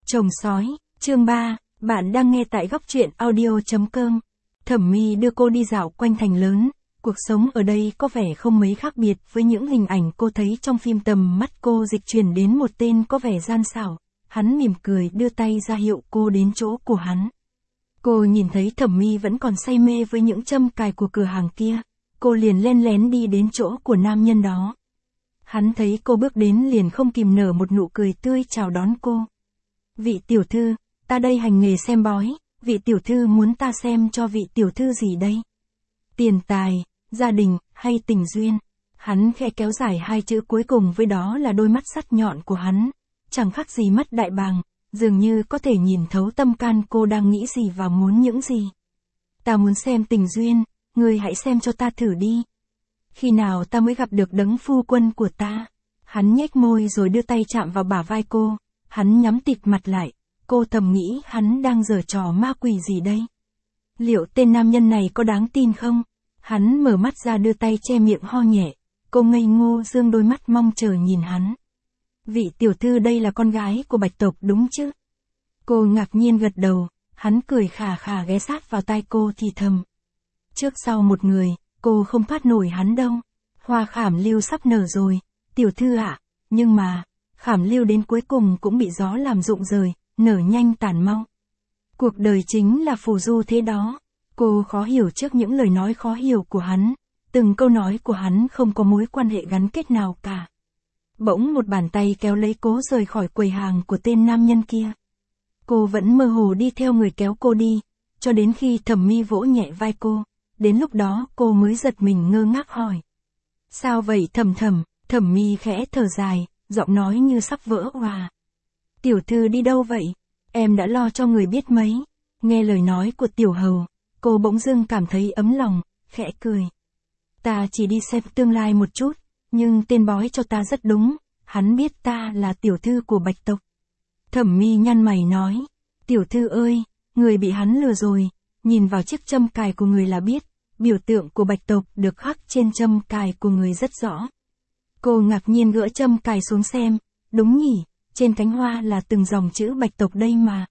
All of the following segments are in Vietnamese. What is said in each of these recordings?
Chồng sói, chương 3, bạn đang nghe tại góc truyện audio.com. Thẩm Mi đưa cô đi dạo quanh thành lớn, cuộc sống ở đây có vẻ không mấy khác biệt với những hình ảnh cô thấy trong phim. Tầm mắt cô dịch chuyển đến một tên có vẻ gian xảo, hắn mỉm cười đưa tay ra hiệu cô đến chỗ của hắn. Cô nhìn thấy Thẩm Mi vẫn còn say mê với những châm cài của cửa hàng kia, cô liền len lén đi đến chỗ của nam nhân đó. Hắn thấy cô bước đến liền không kìm nở một nụ cười tươi chào đón cô. Vị tiểu thư, ta đây hành nghề xem bói, vị tiểu thư muốn ta xem cho vị tiểu thư gì đây? Tiền tài, gia đình, hay tình duyên? Hắn khẽ kéo dài hai chữ cuối cùng, với đó là đôi mắt sắc nhọn của hắn, chẳng khác gì mắt đại bàng, dường như có thể nhìn thấu tâm can cô đang nghĩ gì và muốn những gì. Ta muốn xem tình duyên, ngươi hãy xem cho ta thử đi. Khi nào ta mới gặp được đấng phu quân của ta? Hắn nhếch môi rồi đưa tay chạm vào bả vai cô, hắn nhắm tịt mặt lại, cô thầm nghĩ hắn đang giở trò ma quỷ gì đây? Liệu tên nam nhân này có đáng tin không? Hắn mở mắt ra đưa tay che miệng ho nhẹ, cô ngây ngô dương đôi mắt mong chờ nhìn hắn. Vị tiểu thư đây là con gái của Bạch tộc đúng chứ? Cô ngạc nhiên gật đầu, hắn cười khà khà ghé sát vào tai cô thì thầm. Trước sau một người, cô không thoát nổi hắn đâu. Hoa khảm lưu sắp nở rồi, tiểu thư ạ, nhưng mà, khảm lưu đến cuối cùng cũng bị gió làm rụng rời, nở nhanh tàn mau. Cuộc đời chính là phù du thế đó. Cô khó hiểu trước những lời nói khó hiểu của hắn, từng câu nói của hắn không có mối quan hệ gắn kết nào cả. Bỗng một bàn tay kéo lấy cô rời khỏi quầy hàng của tên nam nhân kia. Cô vẫn mơ hồ đi theo người kéo cô đi, cho đến khi Thẩm Mi vỗ nhẹ vai cô, đến lúc đó cô mới giật mình ngơ ngác hỏi. Sao vậy Thẩm Mi khẽ thở dài, giọng nói như sắp vỡ òa. Tiểu thư đi đâu vậy? Em đã lo cho người biết mấy. Nghe lời nói của tiểu hầu, cô bỗng dưng cảm thấy ấm lòng, khẽ cười. Ta chỉ đi xem tương lai một chút, nhưng tên bói cho ta rất đúng, hắn biết ta là tiểu thư của Bạch tộc. Thẩm Mi nhăn mày nói, tiểu thư ơi, người bị hắn lừa rồi, nhìn vào chiếc châm cài của người là biết, biểu tượng của Bạch tộc được khắc trên châm cài của người rất rõ. Cô ngạc nhiên gỡ châm cài xuống xem, đúng nhỉ, trên cánh hoa là từng dòng chữ Bạch tộc đây mà.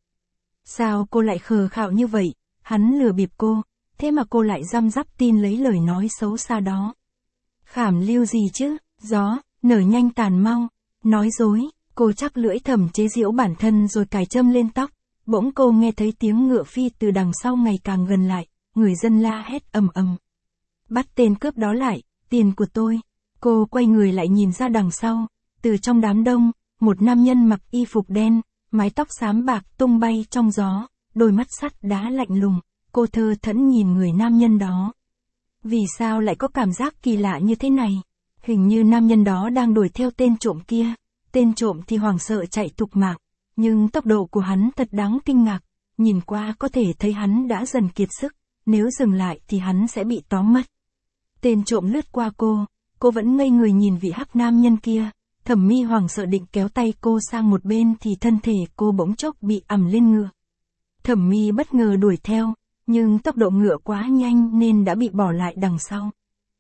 Sao cô lại khờ khạo như vậy, hắn lừa bịp cô, thế mà cô lại răm rắp tin lấy lời nói xấu xa đó. Khảm lưu gì chứ, gió, nở nhanh tàn mau, nói dối, cô chắc lưỡi thầm chế giễu bản thân rồi cài châm lên tóc, bỗng cô nghe thấy tiếng ngựa phi từ đằng sau ngày càng gần lại, người dân la hét ầm ầm. Bắt tên cướp đó lại, tiền của tôi. Cô quay người lại nhìn ra đằng sau, từ trong đám đông, một nam nhân mặc y phục đen, mái tóc xám bạc tung bay trong gió, đôi mắt sắt đá lạnh lùng, cô thơ thẫn nhìn người nam nhân đó. Vì sao lại có cảm giác kỳ lạ như thế này? Hình như nam nhân đó đang đuổi theo tên trộm kia, tên trộm thì hoảng sợ chạy thục mạng, nhưng tốc độ của hắn thật đáng kinh ngạc, nhìn qua có thể thấy hắn đã dần kiệt sức, nếu dừng lại thì hắn sẽ bị tóm mất. Tên trộm lướt qua cô vẫn ngây người nhìn vị hắc nam nhân kia. Thẩm Mi hoảng sợ định kéo tay cô sang một bên thì thân thể cô bỗng chốc bị ẳm lên ngựa. Thẩm Mi bất ngờ đuổi theo, nhưng tốc độ ngựa quá nhanh nên đã bị bỏ lại đằng sau.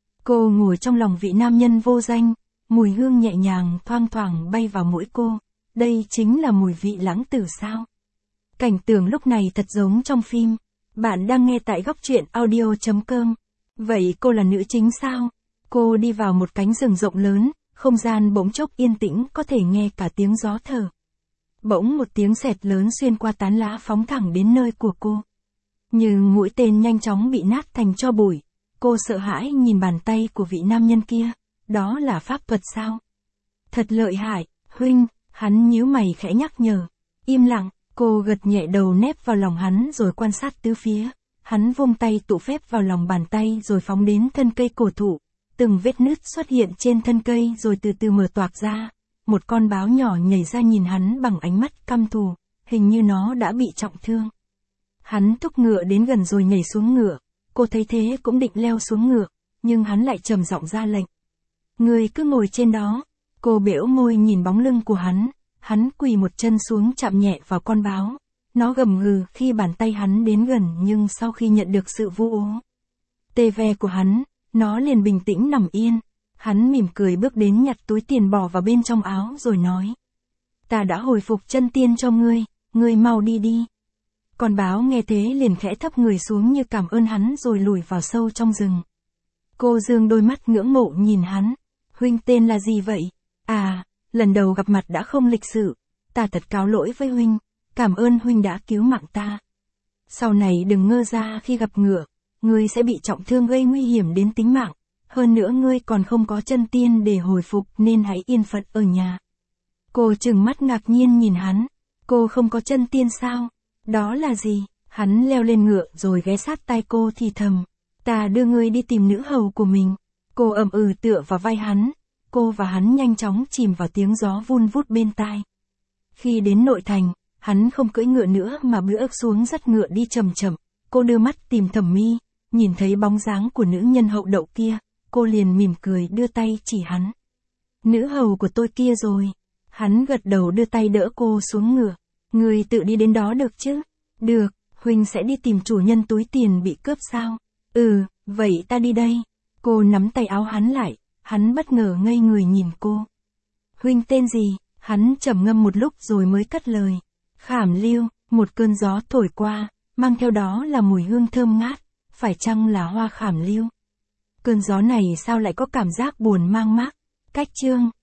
Cô ngồi trong lòng vị nam nhân vô danh, mùi hương nhẹ nhàng thoang thoảng bay vào mũi cô, đây chính là mùi vị lãng tử sao? Cảnh tượng lúc này thật giống trong phim. Bạn đang nghe tại góc truyện audio.com. Vậy cô là nữ chính sao? Cô đi vào một cánh rừng rộng lớn, không gian bỗng chốc yên tĩnh, có thể nghe cả tiếng gió thở. Bỗng một tiếng sét lớn xuyên qua tán lá phóng thẳng đến nơi của cô. Như mũi tên nhanh chóng bị nát thành tro bụi. Cô sợ hãi nhìn bàn tay của vị nam nhân kia. Đó là pháp thuật sao? Thật lợi hại, huynh, hắn nhíu mày khẽ nhắc nhở. Im lặng, cô gật nhẹ đầu nép vào lòng hắn rồi quan sát tứ phía. Hắn vung tay tụ phép vào lòng bàn tay rồi phóng đến thân cây cổ thụ. Từng vết nứt xuất hiện trên thân cây rồi từ từ mở toạc ra. Một con báo nhỏ nhảy ra nhìn hắn bằng ánh mắt căm thù, hình như nó đã bị trọng thương. Hắn thúc ngựa đến gần rồi nhảy xuống ngựa. Cô thấy thế cũng định leo xuống ngựa, nhưng hắn lại trầm giọng ra lệnh. Người cứ ngồi trên đó. Cô bẽo môi nhìn bóng lưng của hắn quỳ một chân xuống chạm nhẹ vào con báo. Nó gầm gừ khi bàn tay hắn đến gần, nhưng sau khi nhận được sự vu ố tê ve của hắn, nó liền bình tĩnh nằm yên. Hắn mỉm cười bước đến nhặt túi tiền bỏ vào bên trong áo rồi nói. Ta đã hồi phục chân tiên cho ngươi, ngươi mau đi đi. Con báo nghe thế liền khẽ thấp người xuống như cảm ơn hắn rồi lùi vào sâu trong rừng. Cô dương đôi mắt ngưỡng mộ nhìn hắn. Huynh tên là gì vậy? À, lần đầu gặp mặt đã không lịch sự. Ta thật cáo lỗi với huynh, cảm ơn huynh đã cứu mạng ta. Sau này đừng ngơ ra khi gặp ngựa, ngươi sẽ bị trọng thương gây nguy hiểm đến tính mạng. Hơn nữa ngươi còn không có chân tiên để hồi phục nên hãy yên phận ở nhà. Cô trừng mắt ngạc nhiên nhìn hắn. Cô không có chân tiên sao? Đó là gì? Hắn leo lên ngựa rồi ghé sát tai cô thì thầm. Ta đưa ngươi đi tìm nữ hầu của mình. Cô ậm ừ tựa vào vai hắn. Cô và hắn nhanh chóng chìm vào tiếng gió vun vút bên tai. Khi đến nội thành, hắn không cưỡi ngựa nữa mà bước xuống dắt ngựa đi chậm chậm. Cô đưa mắt tìm Thẩm Mi, nhìn thấy bóng dáng của nữ nhân hậu đậu kia, cô liền mỉm cười đưa tay chỉ hắn. Nữ hầu của tôi kia rồi. Hắn gật đầu đưa tay đỡ cô xuống ngựa. Người tự đi đến đó được chứ? Được, huynh sẽ đi tìm chủ nhân túi tiền bị cướp sao? Ừ, vậy ta đi đây. Cô nắm tay áo hắn lại, hắn bất ngờ ngây người nhìn cô. Huynh tên gì? Hắn trầm ngâm một lúc rồi mới cất lời. Khảm Lưu. Một cơn gió thổi qua, mang theo đó là mùi hương thơm ngát, phải chăng là hoa khảm lưu? Cơn gió này sao lại có cảm giác buồn mang mác? Cách chương